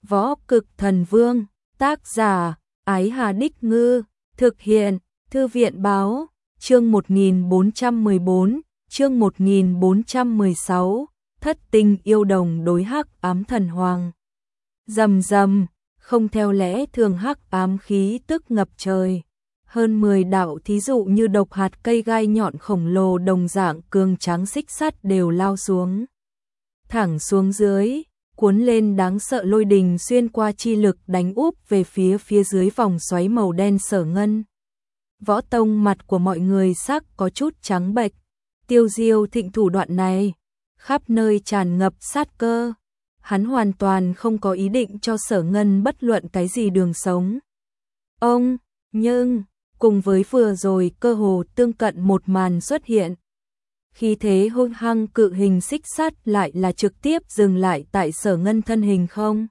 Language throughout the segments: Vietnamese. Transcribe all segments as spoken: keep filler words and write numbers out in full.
Võ Cực Thần Vương, tác giả, Ái Hà Đích Ngư, thực hiện, Thư viện Báo, chương một nghìn bốn trăm mười bốn, chương một nghìn bốn trăm mười sáu, thất tình yêu đồng đối hắc ám thần hoàng. Rầm rầm, không theo lẽ thường hắc ám khí tức ngập trời. Hơn mười đạo thí dụ như độc hạt cây gai nhọn khổng lồ đồng dạng cường tráng xích sắt đều lao xuống. Thẳng xuống dưới, cuốn lên đáng sợ lôi đình xuyên qua chi lực đánh úp về phía phía dưới vòng xoáy màu đen Sở Ngân. Võ Tông mặt của mọi người sắc có chút trắng bệch. Tiêu Diêu Thịnh thủ đoạn này, khắp nơi tràn ngập sát cơ. Hắn hoàn toàn không có ý định cho Sở Ngân bất luận cái gì đường sống. Ông, nhưng, cùng với vừa rồi cơ hồ tương cận một màn xuất hiện. Khi thế hung hăng cự hình xích sắt lại là trực tiếp dừng lại tại Sở Ngân thân hình không.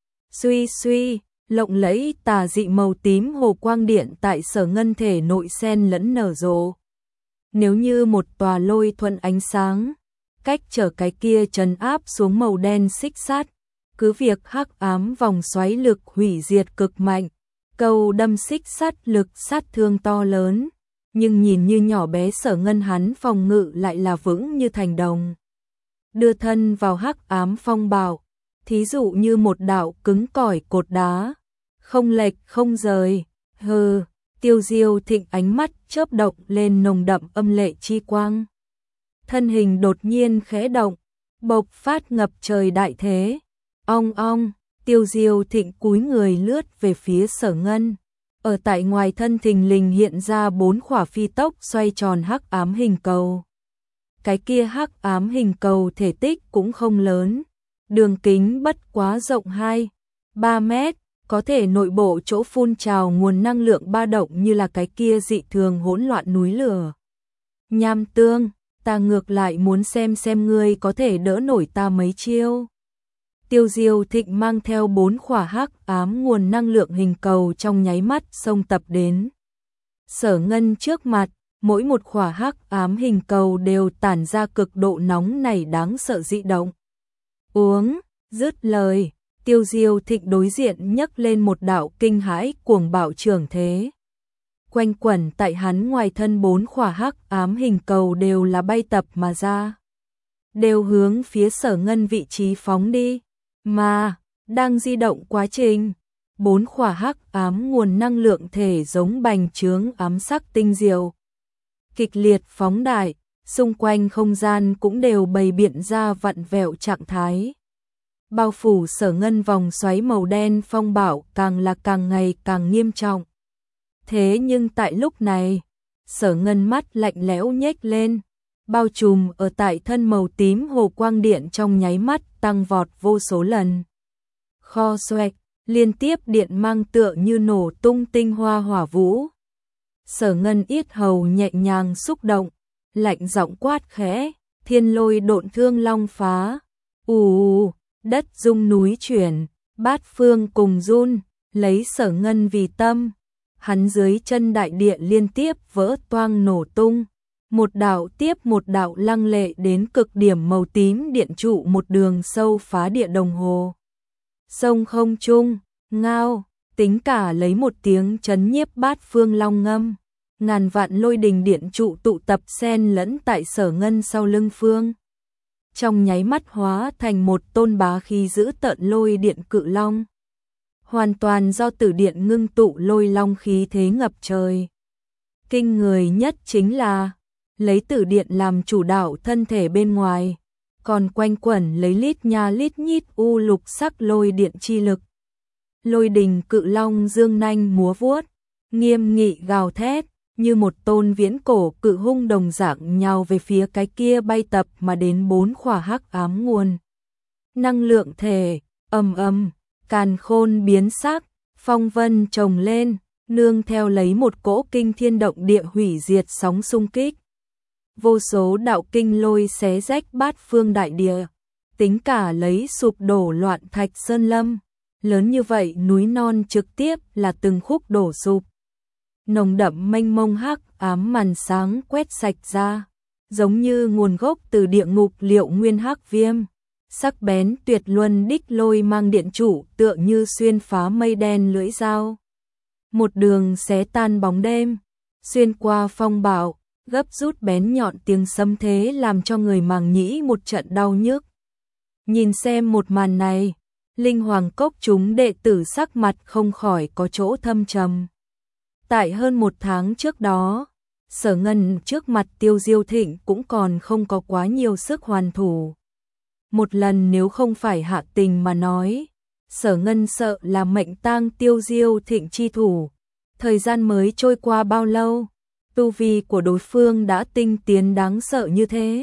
Suy suy, lộng lẫy tà dị màu tím hồ quang điện tại Sở Ngân thể nội sen lẫn nở rộ. Nếu như một tòa lôi thuận ánh sáng, cách trở cái kia trấn áp xuống màu đen xích sắt, cứ việc hắc ám vòng xoáy lực hủy diệt cực mạnh, câu đâm xích sắt lực sát thương to lớn, nhưng nhìn như nhỏ bé Sở Ngân hắn phòng ngự lại là vững như thành đồng. Đưa thân vào hắc ám phong bạo, thí dụ như một đạo cứng cỏi cột đá, không lệch không rời. Hừ, Tiêu Diêu Thịnh ánh mắt chớp động lên nồng đậm âm lệ chi quang. Thân hình đột nhiên khẽ động, bộc phát ngập trời đại thế. Ong ong, Tiêu Diêu Thịnh cúi người lướt về phía Sở Ngân. Ở tại ngoài thân thình lình hiện ra bốn khỏa phi tốc xoay tròn hắc ám hình cầu. Cái kia hắc ám hình cầu thể tích cũng không lớn, đường kính bất quá rộng hai, ba mét, có thể nội bộ chỗ phun trào nguồn năng lượng ba động như là cái kia dị thường hỗn loạn núi lửa. Nham Tương, ta ngược lại muốn xem xem ngươi có thể đỡ nổi ta mấy chiêu. Tiêu Diêu Thịnh mang theo bốn khỏa hắc ám nguồn năng lượng hình cầu trong nháy mắt xông tập đến Sở Ngân trước mặt, mỗi một khỏa hắc ám hình cầu đều tản ra cực độ nóng nảy đáng sợ dị động. Uống, dứt lời, Tiêu Diêu Thịnh đối diện nhấc lên một đạo kinh hãi cuồng bạo trưởng thế. Quanh quẩn tại hắn ngoài thân bốn khỏa hắc ám hình cầu đều là bay tập mà ra, đều hướng phía Sở Ngân vị trí phóng đi. Mà, đang di động quá trình, bốn khỏa hắc ám nguồn năng lượng thể giống bành trướng ám sắc tinh diệu. Kịch liệt phóng đại, xung quanh không gian cũng đều bày biện ra vặn vẹo trạng thái. Bao phủ Sở Ngân vòng xoáy màu đen phong bạo càng là càng ngày càng nghiêm trọng. Thế nhưng tại lúc này, Sở Ngân mắt lạnh lẽo nhếch lên, bao trùm ở tại thân màu tím hồ quang điện trong nháy mắt tăng vọt vô số lần. Kho xoẹt, liên tiếp điện mang tựa như nổ tung tinh hoa hỏa vũ. Sở Ngân yết hầu nhẹ nhàng xúc động, lạnh giọng quát khẽ, thiên lôi độn thương long phá. Ù, đất rung núi chuyển, bát phương cùng run, lấy Sở Ngân vì tâm. Hắn dưới chân đại địa liên tiếp vỡ toang nổ tung. Một đạo tiếp một đạo lăng lệ đến cực điểm màu tím điện trụ một đường sâu phá địa đồng hồ. Sông không trung, ngao, tính cả lấy một tiếng chấn nhiếp bát phương long ngâm. Ngàn vạn lôi đình điện trụ tụ tập xen lẫn tại Sở Ngân sau lưng phương. Trong nháy mắt hóa thành một tôn bá khí dữ tợn lôi điện cự long. Hoàn toàn do tử điện ngưng tụ lôi long khí thế ngập trời. Kinh người nhất chính là lấy tử điện làm chủ đạo thân thể bên ngoài, còn quanh quẩn lấy lít nha lít nhít u lục sắc lôi điện chi lực. Lôi đình cự long dương nanh múa vuốt, nghiêm nghị gào thét, như một tôn viễn cổ cự hung đồng dạng nhào về phía cái kia bay tập mà đến bốn khỏa hắc ám nguồn. Năng lượng thể, ầm ầm, càn khôn biến sắc, phong vân trồng lên, nương theo lấy một cỗ kinh thiên động địa hủy diệt sóng xung kích. Vô số đạo kinh lôi xé rách bát phương đại địa, tính cả lấy sụp đổ loạn thạch sơn lâm, lớn như vậy núi non trực tiếp là từng khúc đổ sụp. Nồng đậm mênh mông hắc ám màn sáng quét sạch ra, giống như nguồn gốc từ địa ngục liệu nguyên hắc viêm, sắc bén tuyệt luân đích lôi mang điện trụ tựa như xuyên phá mây đen lưỡi dao. Một đường xé tan bóng đêm, xuyên qua phong bạo, gấp rút bén nhọn tiếng sấm thế làm cho người màng nhĩ một trận đau nhức. Nhìn xem một màn này, Linh Hoàng Cốc chúng đệ tử sắc mặt không khỏi có chỗ thâm trầm. Tại hơn một tháng trước đó, Sở Ngân trước mặt Tiêu Diêu Thịnh cũng còn không có quá nhiều sức hoàn thủ. Một lần nếu không phải Hạ Tình mà nói, Sở Ngân sợ là mệnh tang Tiêu Diêu Thịnh chi thủ. Thời gian mới trôi qua bao lâu, tu vi của đối phương đã tinh tiến đáng sợ như thế.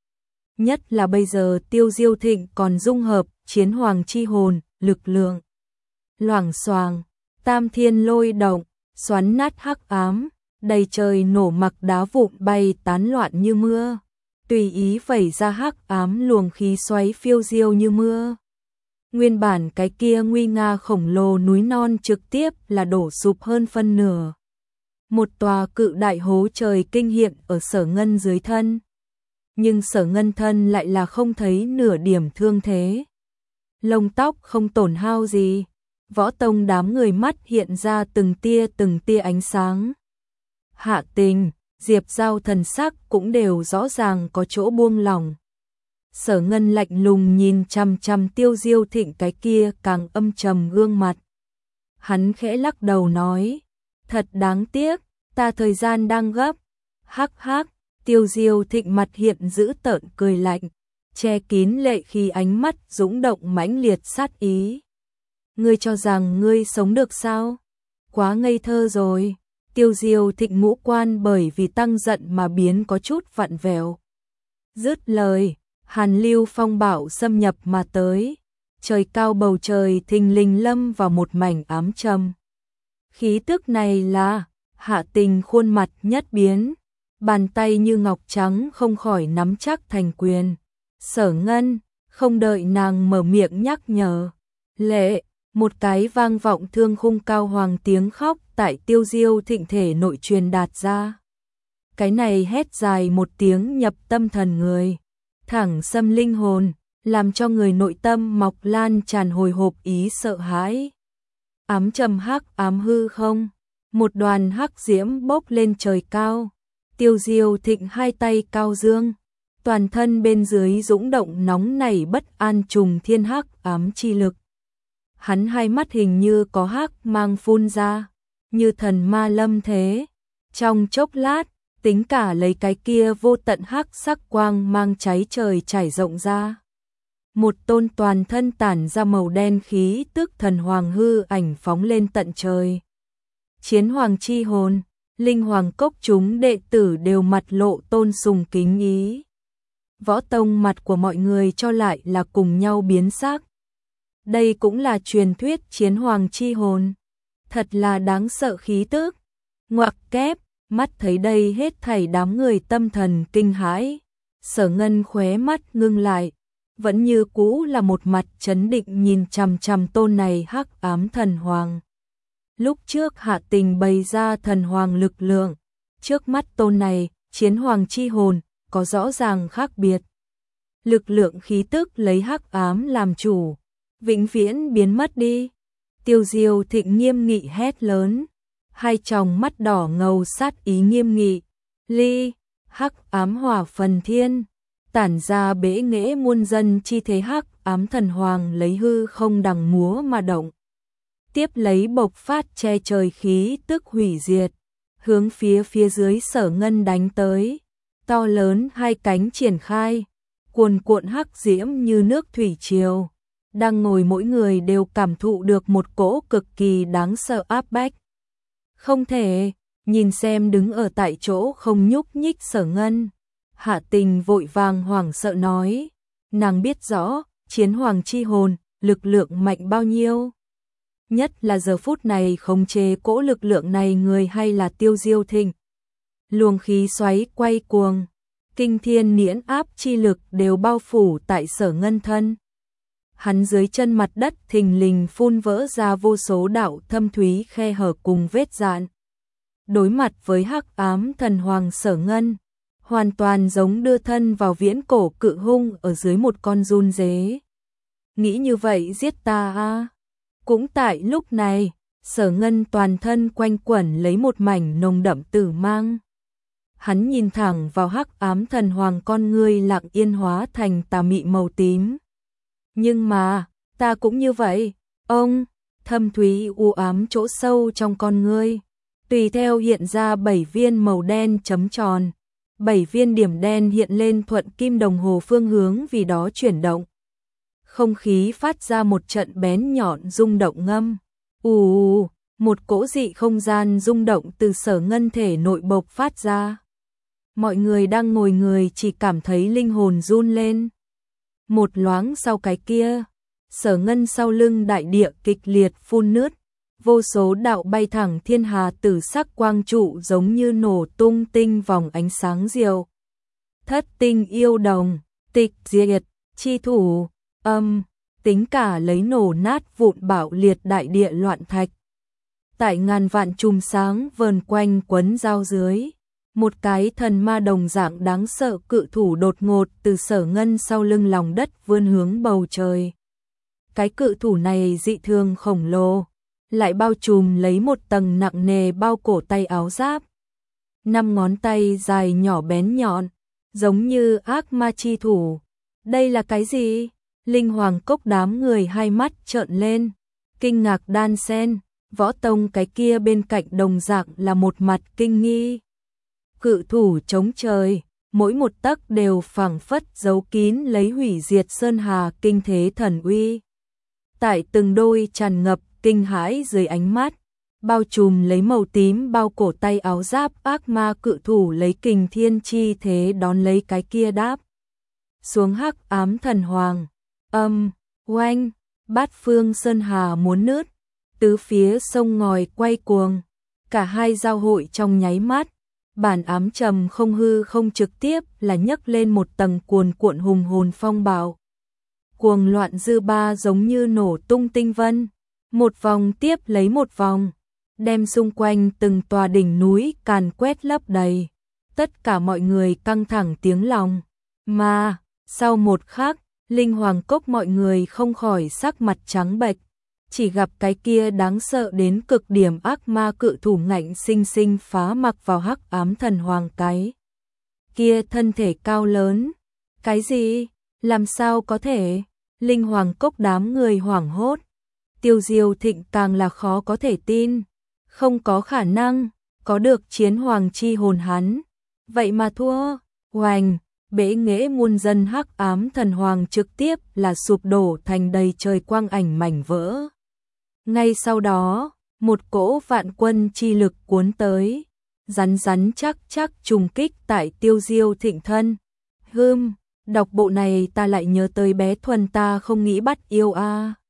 Nhất là bây giờ Tiêu Diêu Thịnh còn dung hợp chiến hoàng chi hồn, lực lượng. Loảng xoàng, tam thiên lôi động, xoắn nát hắc ám, đầy trời nổ mặc đá vụn bay tán loạn như mưa. Tùy ý vẩy ra hắc ám luồng khí xoáy phiêu diêu như mưa. Nguyên bản cái kia nguy nga khổng lồ núi non trực tiếp là đổ sụp hơn phân nửa. Một tòa cự đại hố trời kinh hiện ở Sở Ngân dưới thân. Nhưng Sở Ngân thân lại là không thấy nửa điểm thương thế. Lông tóc không tổn hao gì. Võ tông đám người mắt hiện ra từng tia từng tia ánh sáng. Hạ Tình, Diệp Giao thần sắc cũng đều rõ ràng có chỗ buông lỏng. Sở Ngân lạnh lùng nhìn chằm chằm Tiêu Diêu Thịnh cái kia càng âm trầm gương mặt. Hắn khẽ lắc đầu nói, thật đáng tiếc, ta thời gian đang gấp. Hắc hắc, Tiêu Diêu Thịnh mặt hiện dữ tợn cười lạnh, che kín lệ khi ánh mắt dũng động mãnh liệt sát ý. Ngươi cho rằng ngươi sống được sao? Quá ngây thơ rồi. Tiêu Diêu Thịnh ngũ quan bởi vì tăng giận mà biến có chút vặn vẹo. Dứt lời, hàn lưu phong bạo xâm nhập mà tới. Trời cao bầu trời thình lình lâm vào một mảnh ám trầm. Khí tức này là, Hạ Tình khuôn mặt nhất biến. Bàn tay như ngọc trắng không khỏi nắm chắc thành quyền. Sở Ngân, không đợi nàng mở miệng nhắc nhở. Lệ, một cái vang vọng thương khung cao hoàng tiếng khóc tại Tiêu Diêu Thịnh thể nội truyền đạt ra. Cái này hét dài một tiếng nhập tâm thần người, thẳng xâm linh hồn, làm cho người nội tâm mọc lan tràn hồi hộp ý sợ hãi. Ám trầm hắc ám hư không, một đoàn hắc diễm bốc lên trời cao. Tiêu Diêu Thịnh hai tay cao dương, toàn thân bên dưới dũng động nóng nảy bất an trùng thiên hắc ám chi lực. Hắn hai mắt hình như có hắc mang phun ra, như thần ma lâm thế. Trong chốc lát, tính cả lấy cái kia vô tận hắc sắc quang mang cháy trời trải rộng ra. Một tôn toàn thân tản ra màu đen khí tức thần hoàng hư ảnh phóng lên tận trời. Chiến hoàng chi hồn, Linh Hoàng Cốc chúng đệ tử đều mặt lộ tôn sùng kính ý. Võ tông mặt của mọi người cho lại là cùng nhau biến sắc. Đây cũng là truyền thuyết chiến hoàng chi hồn. Thật là đáng sợ khí tức. Ngoặc kép, mắt thấy đây hết thảy đám người tâm thần kinh hãi. Sở Ngân khóe mắt ngưng lại. Vẫn như cũ là một mặt chấn định nhìn chằm chằm tôn này hắc ám thần hoàng. Lúc trước Hạ Tình bày ra thần hoàng lực lượng. Trước mắt tôn này, chiến hoàng chi hồn, có rõ ràng khác biệt. Lực lượng khí tức lấy hắc ám làm chủ. Vĩnh viễn biến mất đi. Tiêu Diêu Thịnh nghiêm nghị hét lớn. Hai tròng mắt đỏ ngầu sát ý nghiêm nghị. Ly, hắc ám hỏa phần thiên. Tản ra bể nghệ muôn dân chi thế hắc ám thần hoàng lấy hư không đằng múa mà động. Tiếp lấy bộc phát che trời khí tức hủy diệt. Hướng phía phía dưới Sở Ngân đánh tới. To lớn hai cánh triển khai. Cuồn cuộn hắc diễm như nước thủy triều. Đang ngồi mỗi người đều cảm thụ được một cỗ cực kỳ đáng sợ áp bách. Không thể, nhìn xem đứng ở tại chỗ không nhúc nhích Sở Ngân. Hạ Tình vội vàng hoảng sợ nói. Nàng biết rõ, chiến hoàng chi hồn, lực lượng mạnh bao nhiêu. Nhất là giờ phút này khống chế cỗ lực lượng này người hay là Tiêu Diêu Thịnh. Luồng khí xoáy quay cuồng, kinh thiên niễn áp chi lực đều bao phủ tại Sở Ngân thân. Hắn dưới chân mặt đất thình lình phun vỡ ra vô số đạo thâm thúy khe hở cùng vết dạn. Đối mặt với hắc ám thần hoàng Sở Ngân, hoàn toàn giống đưa thân vào viễn cổ cự hung ở dưới một con giun dế. Nghĩ như vậy giết ta a. Cũng tại lúc này, Sở Ngân toàn thân quanh quẩn lấy một mảnh nồng đậm tử mang. Hắn nhìn thẳng vào hắc ám thần hoàng, con ngươi lặng yên hóa thành tà mị màu tím. Nhưng mà, ta cũng như vậy, ông, thâm thúy u ám chỗ sâu trong con ngươi. Tùy theo hiện ra bảy viên màu đen chấm tròn. Bảy viên điểm đen hiện lên thuận kim đồng hồ phương hướng vì đó chuyển động. Không khí phát ra một trận bén nhọn rung động ngâm. Ù, một cỗ dị không gian rung động từ Sở Ngân thể nội bộc phát ra. Mọi người đang ngồi người chỉ cảm thấy linh hồn run lên. Một loáng sau cái kia, Sở Ngân sau lưng đại địa kịch liệt phun nứt. Vô số đạo bay thẳng thiên hà tử sắc quang trụ giống như nổ tung tinh vòng ánh sáng diệu. Thất tinh yêu đồng, tịch diệt, chi thủ, âm, tính cả lấy nổ nát vụn bạo liệt đại địa loạn thạch. Tại ngàn vạn chùm sáng vờn quanh quấn giao dưới, một cái thần ma đồng dạng đáng sợ cự thủ đột ngột từ Sở Ngân sau lưng lòng đất vươn hướng bầu trời. Cái cự thủ này dị thường khổng lồ, lại bao trùm lấy một tầng nặng nề bao cổ tay áo giáp. Năm ngón tay dài nhỏ bén nhọn, giống như ác ma chi thủ. Đây là cái gì? Linh Hoàng Cốc đám người hai mắt trợn lên, kinh ngạc đan sen. Võ Tông cái kia bên cạnh đồng dạng là một mặt kinh nghi. Cự thủ chống trời, mỗi một tấc đều phảng phất giấu kín lấy hủy diệt sơn hà kinh thế thần uy. Tại từng đôi tràn ngập kinh hãi dưới ánh mắt, bao trùm lấy màu tím bao cổ tay áo giáp ác ma cự thủ lấy kình thiên chi thế đón lấy cái kia đáp xuống hắc ám thần hoàng. Âm, oanh, bát phương sơn hà muốn nứt, tứ phía sông ngòi quay cuồng, cả hai giao hội trong nháy mắt. Bản ám trầm không hư không trực tiếp là nhấc lên một tầng cuồn cuộn hùng hồn phong bạo. Cuồng loạn dư ba giống như nổ tung tinh vân, một vòng tiếp lấy một vòng, đem xung quanh từng tòa đỉnh núi càn quét lấp đầy. Tất cả mọi người căng thẳng tiếng lòng, mà sau một khắc, Linh Hoàng Cốc mọi người không khỏi sắc mặt trắng bệch, chỉ gặp cái kia đáng sợ đến cực điểm ác ma cự thủ ngạnh sinh sinh phá mặc vào hắc ám thần hoàng cái kia thân thể cao lớn. Cái gì? Làm sao có thể? Linh Hoàng Cốc đám người hoảng hốt. Tiêu Diêu Thịnh càng là khó có thể tin, không có khả năng có được chiến hoàng chi hồn hắn, vậy mà thua. Hoành, bể nghệ muôn dân hắc ám thần hoàng trực tiếp là sụp đổ thành đầy trời quang ảnh mảnh vỡ. Ngay sau đó, một cỗ vạn quân chi lực cuốn tới, rắn rắn chắc chắc trùng kích tại Tiêu Diêu Thịnh thân. Hừm, đọc bộ này ta lại nhớ tới bé Thuần ta không nghĩ bắt yêu a.